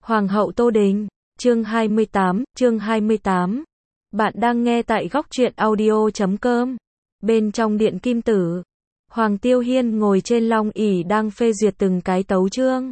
Hoàng hậu Tô Đình, chương 28. Bạn đang nghe tại góc truyện audio.com. Bên trong điện kim tử, Hoàng Tiêu Hiên ngồi trên long ỷ đang phê duyệt từng cái tấu chương.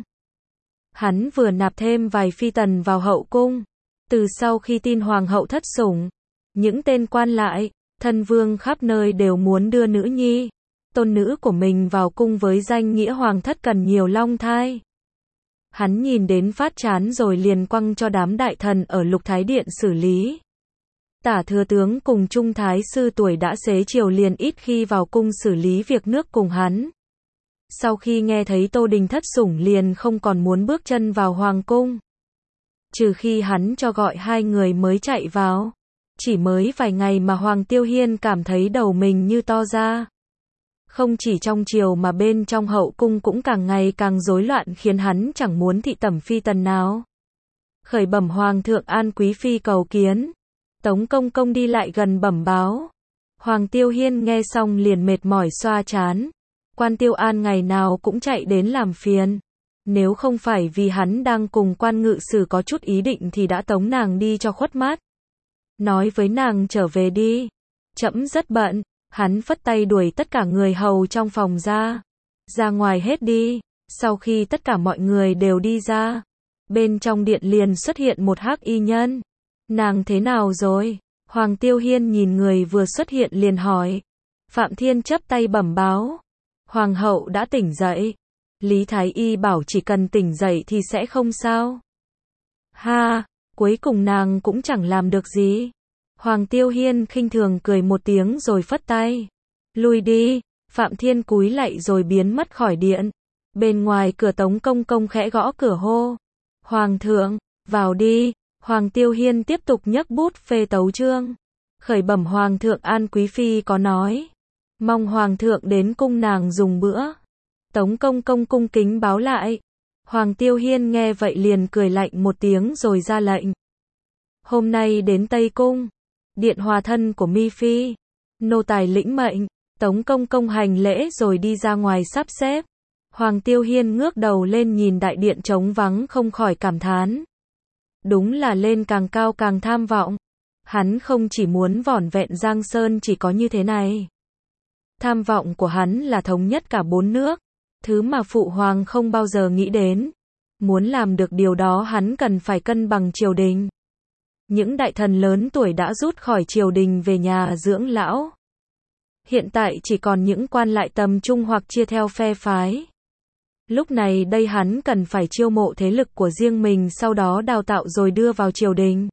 Hắn vừa nạp thêm vài phi tần vào hậu cung. Từ sau khi tin hoàng hậu thất sủng, những tên quan lại, thân vương khắp nơi đều muốn đưa nữ nhi, tôn nữ của mình vào cung với danh nghĩa hoàng thất cần nhiều long thai. Hắn nhìn đến phát chán rồi liền quăng cho đám đại thần ở Lục Thái Điện xử lý. Tả thừa tướng cùng Trung Thái sư tuổi đã xế chiều liền ít khi vào cung xử lý việc nước cùng hắn. Sau khi nghe thấy Tô Đình thất sủng liền không còn muốn bước chân vào hoàng cung. Trừ khi hắn cho gọi hai người mới chạy vào. Chỉ mới vài ngày mà Hoàng Tiêu Hiên cảm thấy đầu mình như to ra. Không chỉ trong triều mà bên trong hậu cung cũng càng ngày càng rối loạn khiến hắn chẳng muốn thị tẩm phi tần nào. Khởi bẩm Hoàng thượng An Quý Phi cầu kiến. Tống Công Công đi lại gần bẩm báo. Hoàng Tiêu Hiên nghe xong liền mệt mỏi xoa trán. Quan Tiêu An ngày nào cũng chạy đến làm phiền. Nếu không phải vì hắn đang cùng quan ngự sử có chút ý định thì đã tống nàng đi cho khuất mắt. Nói với nàng trở về đi. Trẫm rất bận. Hắn phất tay đuổi tất cả người hầu trong phòng ra. Ra ngoài hết đi. Sau khi tất cả mọi người đều đi ra, bên trong điện liền xuất hiện một hắc y nhân. Nàng thế nào rồi? Hoàng Tiêu Hiên nhìn người vừa xuất hiện liền hỏi. Phạm Thiên chắp tay bẩm báo. Hoàng hậu đã tỉnh dậy. Lý Thái Y bảo chỉ cần tỉnh dậy thì sẽ không sao. Ha, cuối cùng nàng cũng chẳng làm được gì. Hoàng Tiêu Hiên khinh thường cười một tiếng rồi phất tay. Lui đi. Phạm Thiên cúi lạy rồi biến mất khỏi điện. Bên ngoài cửa Tống Công Công khẽ gõ cửa hô. Hoàng thượng, vào đi. Hoàng Tiêu Hiên tiếp tục nhấc bút phê tấu chương. Khởi bẩm Hoàng thượng An Quý Phi có nói. Mong Hoàng thượng đến cung nàng dùng bữa. Tống Công Công cung kính báo lại. Hoàng Tiêu Hiên nghe vậy liền cười lạnh một tiếng rồi ra lệnh. Hôm nay đến Tây Cung. Điện hòa thân của Mi Phi. Nô tài lĩnh mệnh. Tống Công Công hành lễ rồi đi ra ngoài sắp xếp. Hoàng Tiêu Hiên ngước đầu lên nhìn đại điện trống vắng không khỏi cảm thán. Đúng là lên càng cao càng tham vọng. Hắn không chỉ muốn vỏn vẹn Giang Sơn chỉ có như thế này. Tham vọng của hắn là thống nhất cả bốn nước. Thứ mà Phụ Hoàng không bao giờ nghĩ đến. Muốn làm được điều đó hắn cần phải cân bằng triều đình. Những đại thần lớn tuổi đã rút khỏi triều đình về nhà dưỡng lão. Hiện tại chỉ còn những quan lại tầm trung hoặc chia theo phe phái. Lúc này đây hắn cần phải chiêu mộ thế lực của riêng mình sau đó đào tạo rồi đưa vào triều đình.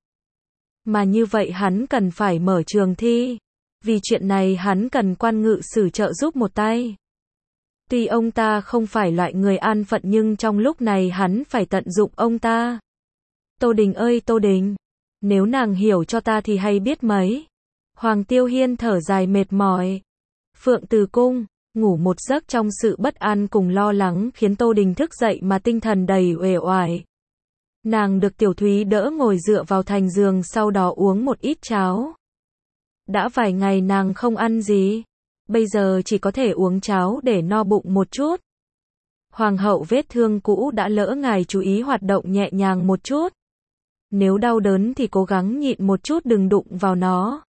Mà như vậy hắn cần phải mở trường thi. Vì chuyện này hắn cần quan ngự sử trợ giúp một tay. Tuy ông ta không phải loại người an phận nhưng trong lúc này hắn phải tận dụng ông ta. Tô Đình ơi Tô Đình, nếu nàng hiểu cho ta thì hay biết mấy. Hoàng Tiêu Hiên thở dài mệt mỏi. Phượng Từ Cung, ngủ một giấc trong sự bất an cùng lo lắng khiến Tô Đình thức dậy mà tinh thần đầy uể oải. Nàng được Tiểu Thúy đỡ ngồi dựa vào thành giường sau đó uống một ít cháo. Đã vài ngày nàng không ăn gì. Bây giờ chỉ có thể uống cháo để no bụng một chút. Hoàng hậu vết thương cũ đã lỡ ngài chú ý hoạt động nhẹ nhàng một chút. Nếu đau đớn thì cố gắng nhịn một chút đừng đụng vào nó.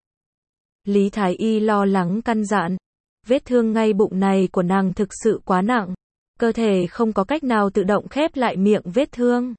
Lý Thái Y lo lắng căn dặn. Vết thương ngay bụng này của nàng thực sự quá nặng. Cơ thể không có cách nào tự động khép lại miệng vết thương.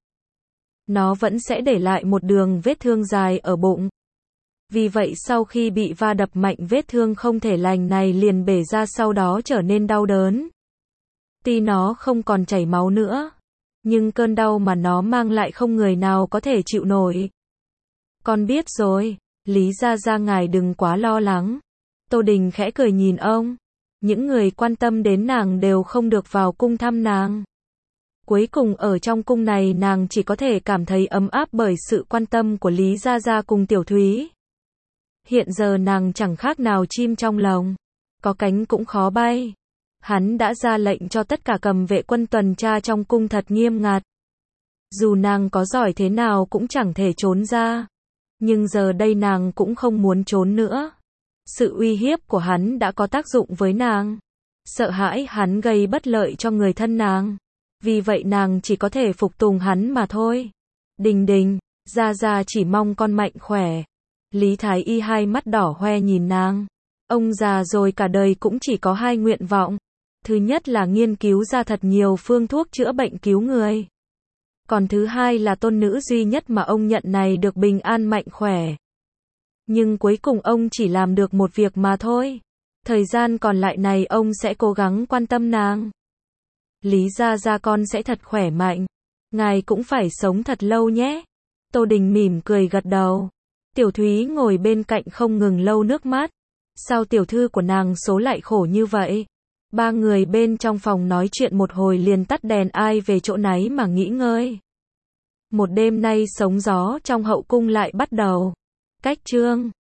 Nó vẫn sẽ để lại một đường vết thương dài ở bụng. Vì vậy sau khi bị va đập mạnh vết thương không thể lành này liền bể ra sau đó trở nên đau đớn. Tuy nó không còn chảy máu nữa. Nhưng cơn đau mà nó mang lại không người nào có thể chịu nổi. Con biết rồi. Lý gia gia ngài đừng quá lo lắng. Tô Đình khẽ cười nhìn ông. Những người quan tâm đến nàng đều không được vào cung thăm nàng. Cuối cùng ở trong cung này nàng chỉ có thể cảm thấy ấm áp bởi sự quan tâm của Lý gia gia cùng Tiểu Thúy. Hiện giờ nàng chẳng khác nào chim trong lồng. Có cánh cũng khó bay. Hắn đã ra lệnh cho tất cả cầm vệ quân tuần tra trong cung thật nghiêm ngặt. Dù nàng có giỏi thế nào cũng chẳng thể trốn ra. Nhưng giờ đây nàng cũng không muốn trốn nữa. Sự uy hiếp của hắn đã có tác dụng với nàng. Sợ hãi hắn gây bất lợi cho người thân nàng. Vì vậy nàng chỉ có thể phục tùng hắn mà thôi. Đình Đình, Gia Gia chỉ mong con mạnh khỏe. Lý Thái Y hai mắt đỏ hoe nhìn nàng. Ông già rồi cả đời cũng chỉ có hai nguyện vọng. Thứ nhất là nghiên cứu ra thật nhiều phương thuốc chữa bệnh cứu người. Còn thứ hai là tôn nữ duy nhất mà ông nhận này được bình an mạnh khỏe. Nhưng cuối cùng ông chỉ làm được một việc mà thôi. Thời gian còn lại này ông sẽ cố gắng quan tâm nàng. Lý Gia Gia con sẽ thật khỏe mạnh. Ngài cũng phải sống thật lâu nhé. Tô Đình mỉm cười gật đầu. Tiểu Thúy ngồi bên cạnh không ngừng lau nước mắt. Sao tiểu thư của nàng số lại khổ như vậy? Ba người bên trong phòng nói chuyện một hồi liền tắt đèn, ai về chỗ nấy mà nghỉ ngơi. Một đêm nay sóng gió trong hậu cung lại bắt đầu. Cách chương